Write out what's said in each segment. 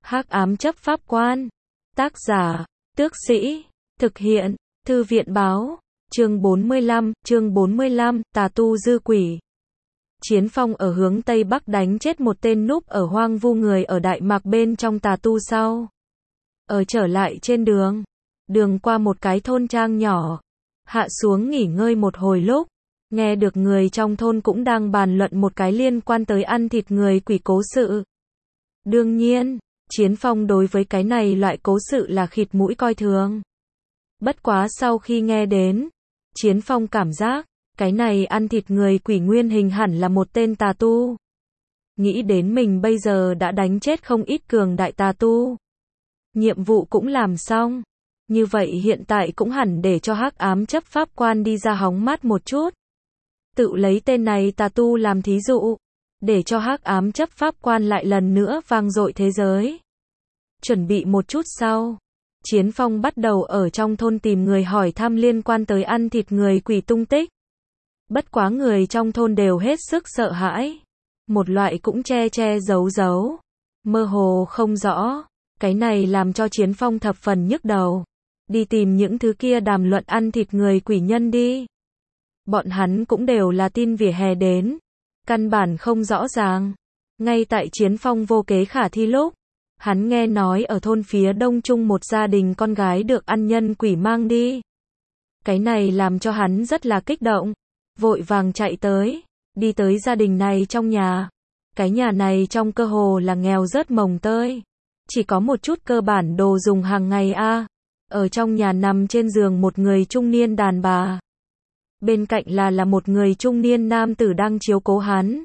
Hắc ám chấp pháp quan. Tác giả, Tước Sĩ. Thực hiện, Thư viện báo. Chương 45, Tà tu dư quỷ. Chiến Phong ở hướng Tây Bắc đánh chết một tên núp ở hoang vu người ở Đại Mạc bên trong tà tu sau. Ở trở lại trên đường qua một cái thôn trang nhỏ, hạ xuống nghỉ ngơi một hồi lúc, nghe được người trong thôn cũng đang bàn luận một cái liên quan tới ăn thịt người quỷ cố sự. Đương nhiên, Chiến Phong đối với cái này loại cố sự là khịt mũi coi thường. Bất quá sau khi nghe đến, Chiến Phong cảm giác, cái này ăn thịt người quỷ nguyên hình hẳn là một tên tà tu. Nghĩ đến mình bây giờ đã đánh chết không ít cường đại tà tu. Nhiệm vụ cũng làm xong. Như vậy hiện tại cũng hẳn để cho hắc ám chấp pháp quan đi ra hóng mát một chút. Tự lấy tên này tà tu làm thí dụ, để cho hắc ám chấp pháp quan lại lần nữa vang dội thế giới. Chuẩn bị một chút sau, Chiến Phong bắt đầu ở trong thôn tìm người hỏi thăm liên quan tới ăn thịt người quỷ tung tích. Bất quá người trong thôn đều hết sức sợ hãi. Một loại cũng che giấu, mơ hồ không rõ. Cái này làm cho Chiến Phong thập phần nhức đầu. Đi tìm những thứ kia đàm luận ăn thịt người quỷ nhân đi. Bọn hắn cũng đều là tin vỉa hè đến. Căn bản không rõ ràng. Ngay tại Chiến Phong vô kế khả thi lúc, hắn nghe nói ở thôn phía đông trung một gia đình con gái được ăn nhân quỷ mang đi. Cái này làm cho hắn rất là kích động. Vội vàng chạy tới, đi tới gia đình này trong nhà. Cái nhà này trong cơ hồ là nghèo rớt mồng tơi. Chỉ có một chút cơ bản đồ dùng hàng ngày a. Ở trong nhà nằm trên giường một người trung niên đàn bà. Bên cạnh là một người trung niên nam tử đang chiếu cố hắn.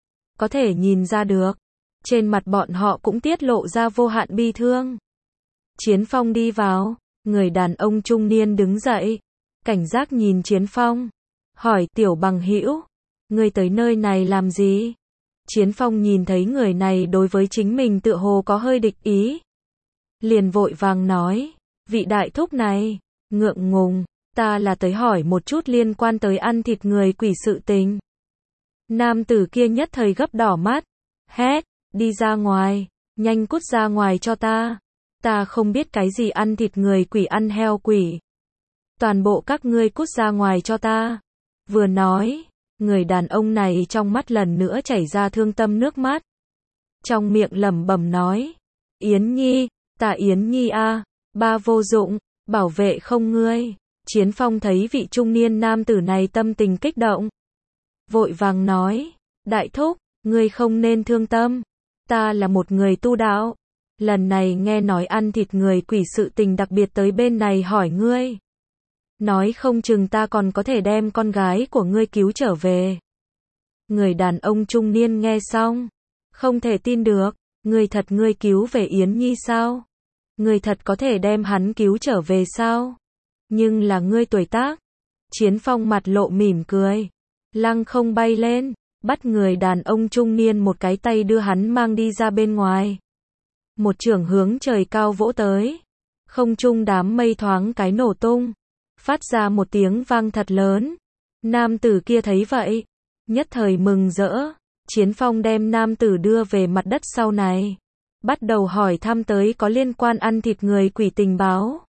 Có thể nhìn ra được, trên mặt bọn họ cũng tiết lộ ra vô hạn bi thương. Chiến Phong đi vào, người đàn ông trung niên đứng dậy, cảnh giác nhìn Chiến Phong, hỏi tiểu bằng hữu, ngươi tới nơi này làm gì? Chiến Phong nhìn thấy người này đối với chính mình tựa hồ có hơi địch ý. Liền vội vàng nói, vị đại thúc này, ngượng ngùng, ta là tới hỏi một chút liên quan tới ăn thịt người quỷ sự tình. Nam tử kia nhất thời gấp đỏ mắt, hét, đi ra ngoài, nhanh cút ra ngoài cho ta. Ta không biết cái gì ăn thịt người quỷ ăn heo quỷ. Toàn bộ các ngươi cút ra ngoài cho ta. Vừa nói, người đàn ông này trong mắt lần nữa chảy ra thương tâm nước mắt. Trong miệng lẩm bẩm nói, Yến Nhi, ta Yến Nhi a, ba vô dụng, bảo vệ không ngươi. Chiến Phong thấy vị trung niên nam tử này tâm tình kích động. Vội vàng nói, đại thúc, ngươi không nên thương tâm. Ta là một người tu đạo. Lần này nghe nói ăn thịt người quỷ sự tình đặc biệt tới bên này hỏi ngươi. Nói không chừng ta còn có thể đem con gái của ngươi cứu trở về. Người đàn ông trung niên nghe xong, không thể tin được, ngươi cứu về Yến Nhi sao? Ngươi thật có thể đem hắn cứu trở về sao? Nhưng là ngươi tuổi tác. Chiến Phong mặt lộ mỉm cười, lăng không bay lên, bắt người đàn ông trung niên một cái tay đưa hắn mang đi ra bên ngoài. Một chưởng hướng trời cao vỗ tới, không trung đám mây thoáng cái nổ tung, phát ra một tiếng vang thật lớn. Nam tử kia thấy vậy, nhất thời mừng rỡ. Chiến Phong đem nam tử đưa về mặt đất sau này, bắt đầu hỏi thăm tới có liên quan ăn thịt người quỷ tình báo.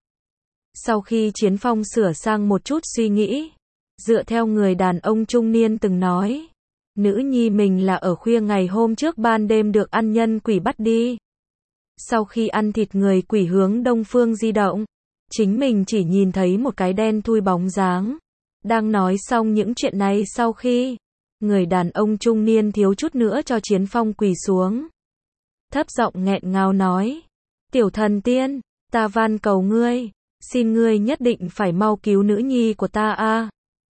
Sau khi Chiến Phong sửa sang một chút suy nghĩ, dựa theo người đàn ông trung niên từng nói, nữ nhi mình là ở khuya ngày hôm trước ban đêm được ăn nhân quỷ bắt đi. Sau khi ăn thịt người quỷ hướng đông phương di động, chính mình chỉ nhìn thấy một cái đen thui bóng dáng. Đang nói xong những chuyện này sau khi, người đàn ông trung niên thiếu chút nữa cho Chiến Phong quỳ xuống. Thấp giọng nghẹn ngào nói, tiểu thần tiên, ta van cầu ngươi, xin ngươi nhất định phải mau cứu nữ nhi của ta a.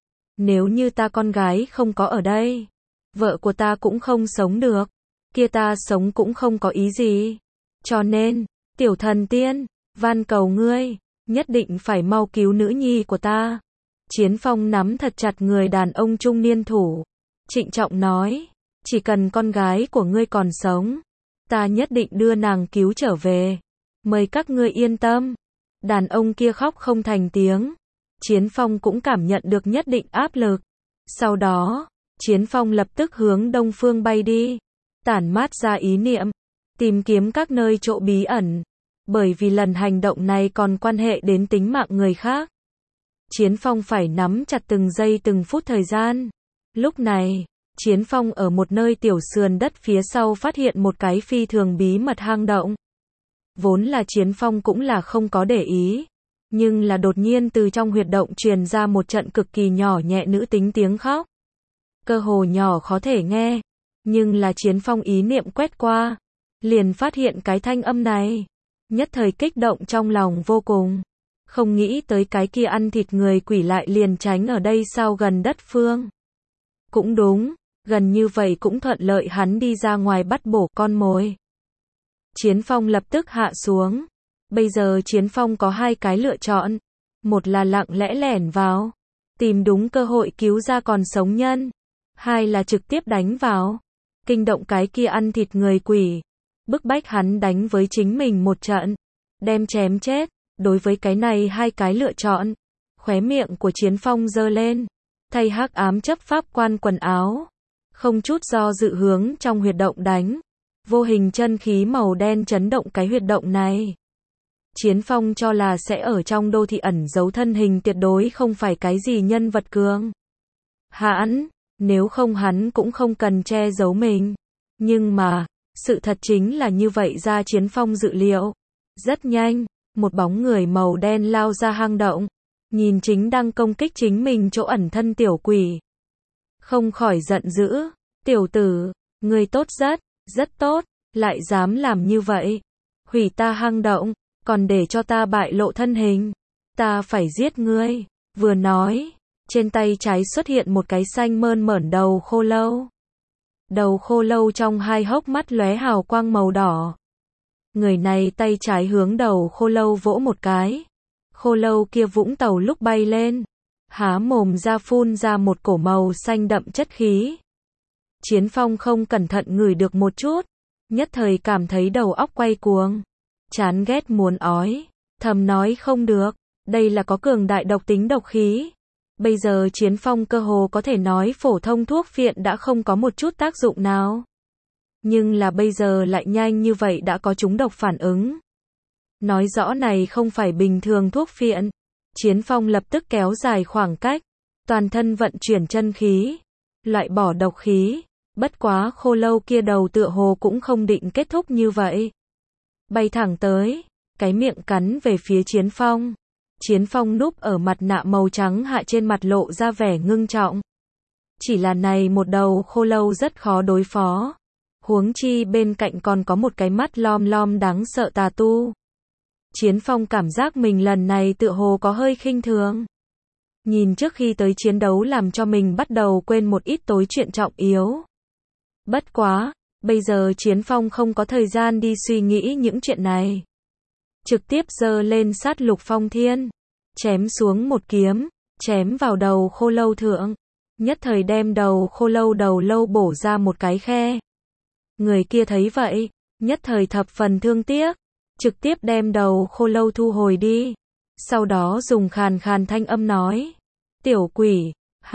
Nếu như ta con gái không có ở đây, vợ của ta cũng không sống được, kia ta sống cũng không có ý gì. Cho nên, tiểu thần tiên, van cầu ngươi, nhất định phải mau cứu nữ nhi của ta. Chiến Phong nắm thật chặt người đàn ông trung niên thủ, trịnh trọng nói, chỉ cần con gái của ngươi còn sống, ta nhất định đưa nàng cứu trở về. Mời các ngươi yên tâm. Đàn ông kia khóc không thành tiếng. Chiến Phong cũng cảm nhận được nhất định áp lực. Sau đó, Chiến Phong lập tức hướng đông phương bay đi, tản mát ra ý niệm, tìm kiếm các nơi chỗ bí ẩn, bởi vì lần hành động này còn quan hệ đến tính mạng người khác. Chiến Phong phải nắm chặt từng giây từng phút thời gian. Lúc này, Chiến Phong ở một nơi tiểu sườn đất phía sau phát hiện một cái phi thường bí mật hang động. Vốn là Chiến Phong cũng là không có để ý, nhưng là đột nhiên từ trong huyệt động truyền ra một trận cực kỳ nhỏ nhẹ nữ tính tiếng khóc. Cơ hồ nhỏ khó thể nghe, nhưng là Chiến Phong ý niệm quét qua, liền phát hiện cái thanh âm này. Nhất thời kích động trong lòng vô cùng. Không nghĩ tới cái kia ăn thịt người quỷ lại liền tránh ở đây sau gần đất phương. Cũng đúng, gần như vậy cũng thuận lợi hắn đi ra ngoài bắt bổ con mồi. Chiến Phong lập tức hạ xuống. Bây giờ Chiến Phong có hai cái lựa chọn. Một là lặng lẽ lẻn vào, tìm đúng cơ hội cứu ra còn sống nhân. Hai là trực tiếp đánh vào, kinh động cái kia ăn thịt người quỷ, bức bách hắn đánh với chính mình một trận, đem chém chết. Đối với cái này hai cái lựa chọn, khóe miệng của Chiến Phong giơ lên, thay hắc ám chấp pháp quan quần áo, không chút do dự hướng trong huyệt động đánh. Vô hình chân khí màu đen chấn động cái huyệt động này. Chiến Phong cho là sẽ ở trong đô thị ẩn giấu thân hình tuyệt đối không phải cái gì nhân vật cường hãn, nếu không hắn cũng không cần che giấu mình. Nhưng mà, sự thật chính là như vậy ra Chiến Phong dự liệu. Rất nhanh, một bóng người màu đen lao ra hang động, nhìn chính đang công kích chính mình chỗ ẩn thân tiểu quỷ. Không khỏi giận dữ, tiểu tử, ngươi tốt rất tốt, lại dám làm như vậy. Hủy ta hang động, còn để cho ta bại lộ thân hình. Ta phải giết ngươi. Vừa nói, trên tay trái xuất hiện một cái xanh mơn mởn đầu khô lâu. Đầu khô lâu trong hai hốc mắt lóe hào quang màu đỏ. Người này tay trái hướng đầu khô lâu vỗ một cái. Khô lâu kia vũng tàu lúc bay lên, há mồm ra phun ra một cổ màu xanh đậm chất khí. Chiến Phong không cẩn thận ngửi được một chút, nhất thời cảm thấy đầu óc quay cuồng, chán ghét muốn ói, thầm nói không được, đây là có cường đại độc tính độc khí. Bây giờ Chiến Phong cơ hồ có thể nói phổ thông thuốc phiện đã không có một chút tác dụng nào. Nhưng là bây giờ lại nhanh như vậy đã có chúng độc phản ứng. Nói rõ này không phải bình thường thuốc phiện. Chiến Phong lập tức kéo dài khoảng cách, toàn thân vận chuyển chân khí, loại bỏ độc khí. Bất quá khô lâu kia đầu tựa hồ cũng không định kết thúc như vậy. Bay thẳng tới, cái miệng cắn về phía Chiến Phong. Chiến Phong núp ở mặt nạ màu trắng hạ trên mặt lộ ra vẻ ngưng trọng. Chỉ là này một đầu khô lâu rất khó đối phó. Huống chi bên cạnh còn có một cái mắt lom lom đáng sợ tà tu. Chiến Phong cảm giác mình lần này tựa hồ có hơi khinh thường. Nhìn trước khi tới chiến đấu làm cho mình bắt đầu quên một ít tối chuyện trọng yếu. Bất quá, bây giờ Chiến Phong không có thời gian đi suy nghĩ những chuyện này. Trực tiếp giơ lên sát lục phong thiên, chém xuống một kiếm, chém vào đầu khô lâu thượng. Nhất thời đem đầu khô lâu đầu lâu bổ ra một cái khe. Người kia thấy vậy, nhất thời thập phần thương tiếc, trực tiếp đem đầu khô lâu thu hồi đi. Sau đó dùng khàn khàn thanh âm nói, tiểu quỷ,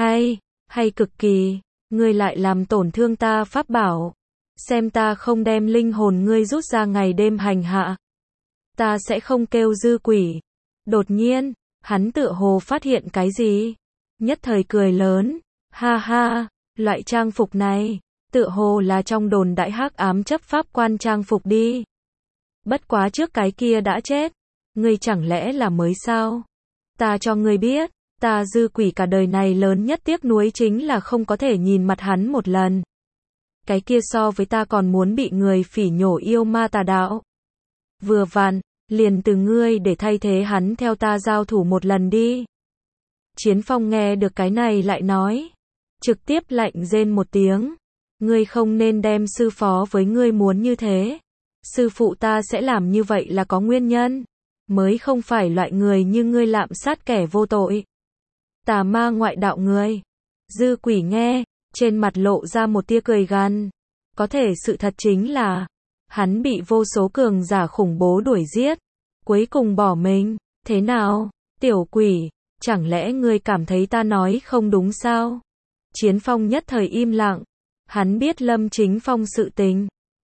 hay cực kỳ, ngươi lại làm tổn thương ta pháp bảo. Xem ta không đem linh hồn ngươi rút ra ngày đêm hành hạ. Ta sẽ không kêu dư quỷ. Đột nhiên, hắn tựa hồ phát hiện cái gì. Nhất thời cười lớn, ha ha, loại trang phục này, tựa hồ là trong đồn đại hắc ám chấp pháp quan trang phục đi. Bất quá trước cái kia đã chết, ngươi chẳng lẽ là mới sao? Ta cho ngươi biết, ta dư quỷ cả đời này lớn nhất tiếc nuối chính là không có thể nhìn mặt hắn một lần. Cái kia so với ta còn muốn bị người phỉ nhổ yêu ma tà đạo. Vừa vặn, liền từ ngươi để thay thế hắn theo ta giao thủ một lần đi. Chiến Phong nghe được cái này lại nói, trực tiếp lạnh rên một tiếng. Ngươi không nên đem sư phó với ngươi muốn như thế. Sư phụ ta sẽ làm như vậy là có nguyên nhân. Mới không phải loại người như ngươi lạm sát kẻ vô tội. Tà ma ngoại đạo ngươi. Dư quỷ nghe, trên mặt lộ ra một tia cười gằn. Có thể sự thật chính là, hắn bị vô số cường giả khủng bố đuổi giết. Cuối cùng bỏ mình. Thế nào, tiểu quỷ, chẳng lẽ ngươi cảm thấy ta nói không đúng sao? Chiến Phong nhất thời im lặng. Hắn biết Lâm Chính Phong sự tình.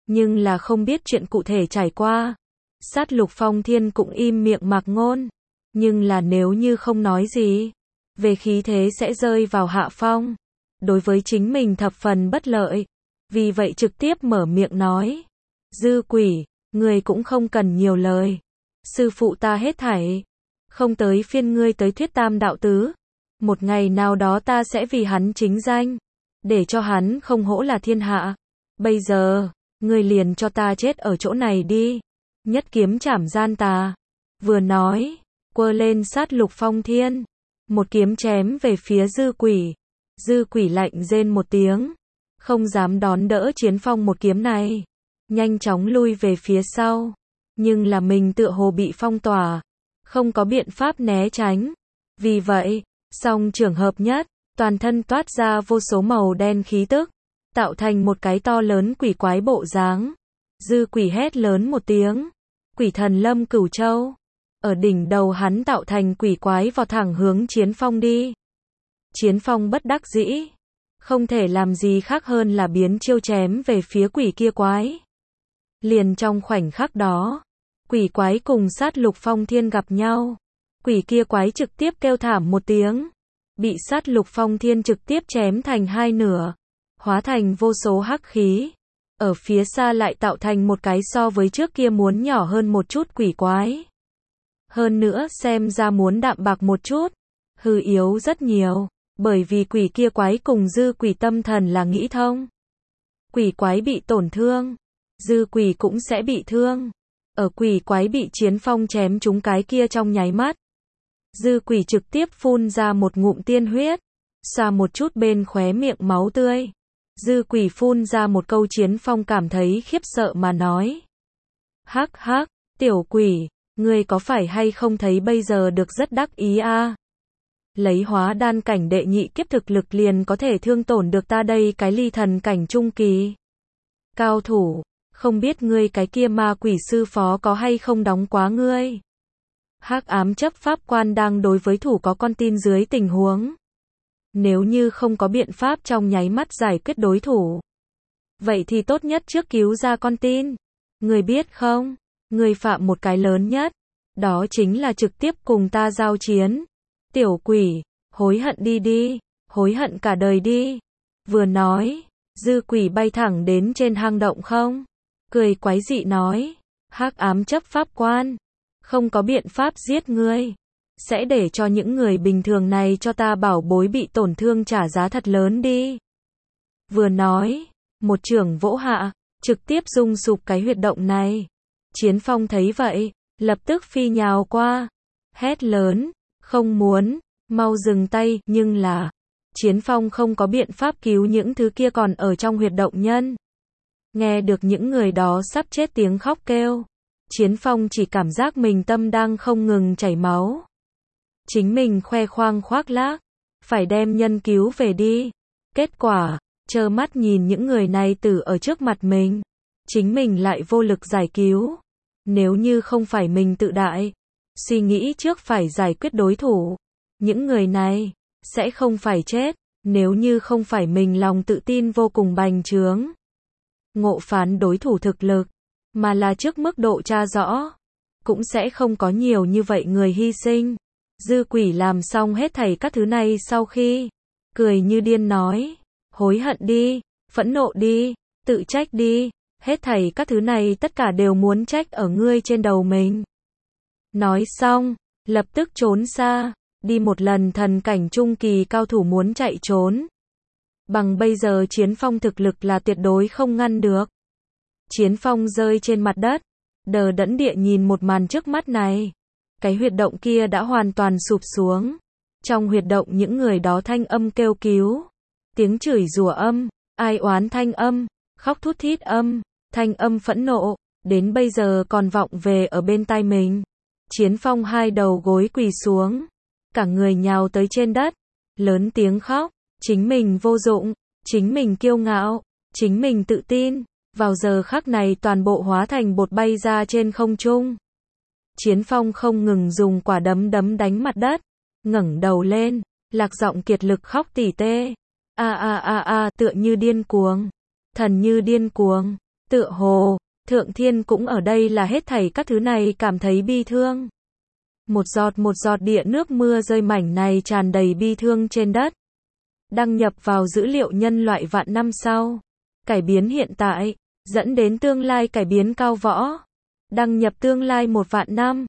nhưng là không biết chuyện cụ thể trải qua. Sát Lục Phong Thiên cũng im miệng mặc ngôn, nhưng là nếu như không nói gì, về khí thế sẽ rơi vào hạ phong, đối với chính mình thập phần bất lợi, vì vậy trực tiếp mở miệng nói, Dư Quỷ, ngươi cũng không cần nhiều lời, sư phụ ta hết thảy, không tới phiên ngươi tới thuyết tam đạo tứ, một ngày nào đó ta sẽ vì hắn chính danh, để cho hắn không hổ là thiên hạ, bây giờ, ngươi liền cho ta chết ở chỗ này đi, nhất kiếm chảm gian tà, vừa nói, quơ lên Sát Lục Phong Thiên, một kiếm chém về phía Dư Quỷ, Dư Quỷ lạnh rên một tiếng, không dám đón đỡ Chiến Phong một kiếm này, nhanh chóng lui về phía sau, nhưng là mình tựa hồ bị phong tỏa, không có biện pháp né tránh, vì vậy, song trường hợp nhất, toàn thân toát ra vô số màu đen khí tức, tạo thành một cái to lớn quỷ quái bộ dáng. Dư Quỷ hét lớn một tiếng, Quỷ Thần Lâm Cửu Châu, ở đỉnh đầu hắn tạo thành quỷ quái vọt thẳng hướng Chiến Phong đi. Chiến Phong bất đắc dĩ, không thể làm gì khác hơn là biến chiêu chém về phía quỷ kia quái. Liền trong khoảnh khắc đó, quỷ quái cùng Sát Lục Phong Thiên gặp nhau, quỷ kia quái trực tiếp kêu thảm một tiếng, bị Sát Lục Phong Thiên trực tiếp chém thành hai nửa, hóa thành vô số hắc khí, ở phía xa lại tạo thành một cái so với trước kia muốn nhỏ hơn một chút quỷ quái. Hơn nữa xem ra muốn đạm bạc một chút, hư yếu rất nhiều, bởi vì quỷ kia quái cùng Dư Quỷ tâm thần là nghĩ thông. Quỷ quái bị tổn thương, Dư Quỷ cũng sẽ bị thương. Ở quỷ quái bị Chiến Phong chém trúng cái kia trong nháy mắt, Dư Quỷ trực tiếp phun ra một ngụm tiên huyết, xoa một chút bên khóe miệng máu tươi. Dư Quỷ phun ra một câu Chiến Phong cảm thấy khiếp sợ mà nói. Hắc hắc, tiểu quỷ, ngươi có phải hay không thấy bây giờ được rất đắc ý a? Lấy hóa đan cảnh đệ nhị kiếp thực lực liền có thể thương tổn được ta đây cái ly thần cảnh trung kỳ. Cao thủ, không biết ngươi cái kia ma quỷ sư phó có hay không đóng quá ngươi. Hắc ám chấp pháp quan đang đối với thủ có con tin dưới tình huống. Nếu như không có biện pháp trong nháy mắt giải quyết đối thủ, vậy thì tốt nhất trước cứu ra con tin. Ngươi biết không, ngươi phạm một cái lớn nhất, đó chính là trực tiếp cùng ta giao chiến. Tiểu quỷ, hối hận đi đi, hối hận cả đời đi. Vừa nói, Dư Quỷ bay thẳng đến trên hang động không, cười quái dị nói, hắc ám chấp pháp quan, không có biện pháp giết ngươi, sẽ để cho những người bình thường này cho ta bảo bối bị tổn thương trả giá thật lớn đi. Vừa nói, một chưởng vỗ hạ, trực tiếp rung sụp cái huyệt động này. Chiến Phong thấy vậy, lập tức phi nhào qua, hét lớn, không muốn, mau dừng tay, nhưng là, Chiến Phong không có biện pháp cứu những thứ kia còn ở trong huyệt động nhân. Nghe được những người đó sắp chết tiếng khóc kêu, Chiến Phong chỉ cảm giác mình tâm đang không ngừng chảy máu. Chính mình khoe khoang khoác lác, phải đem nhân cứu về đi. Kết quả, trơ mắt nhìn những người này tử ở trước mặt mình, chính mình lại vô lực giải cứu. Nếu như không phải mình tự đại, suy nghĩ trước phải giải quyết đối thủ, những người này sẽ không phải chết, nếu như không phải mình lòng tự tin vô cùng bành trướng, ngộ phán đối thủ thực lực, mà là trước mức độ tra rõ, cũng sẽ không có nhiều như vậy người hy sinh. Dư Quỷ làm xong hết thảy các thứ này sau khi, cười như điên nói, hối hận đi, phẫn nộ đi, tự trách đi, hết thảy các thứ này tất cả đều muốn trách ở ngươi trên đầu mình. Nói xong, lập tức trốn xa, đi một lần thần cảnh trung kỳ cao thủ muốn chạy trốn. Bằng bây giờ Chiến Phong thực lực là tuyệt đối không ngăn được. Chiến Phong rơi trên mặt đất, đờ đẫn địa nhìn một màn trước mắt này. Cái huyệt động kia đã hoàn toàn sụp xuống. Trong huyệt động những người đó thanh âm kêu cứu, tiếng chửi rủa âm, ai oán thanh âm, khóc thút thít âm, thanh âm phẫn nộ, đến bây giờ còn vọng về ở bên tai mình. Chiến Phong hai đầu gối quỳ xuống, cả người nhào tới trên đất, lớn tiếng khóc, chính mình vô dụng, chính mình kiêu ngạo, chính mình tự tin, vào giờ khắc này toàn bộ hóa thành bột bay ra trên không trung. Chiến Phong không ngừng dùng quả đấm đấm đánh mặt đất, ngẩng đầu lên, lạc giọng kiệt lực khóc tỉ tê, tựa như điên cuồng, thần như điên cuồng, Tựa hồ, Thượng Thiên cũng ở đây là hết thảy các thứ này cảm thấy bi thương. Một giọt địa nước mưa rơi mảnh này tràn đầy bi thương trên đất. Đăng nhập vào dữ liệu nhân loại vạn năm sau. Cải biến hiện tại, dẫn đến tương lai cải biến cao võ. Đăng nhập tương lai 1 vạn năm.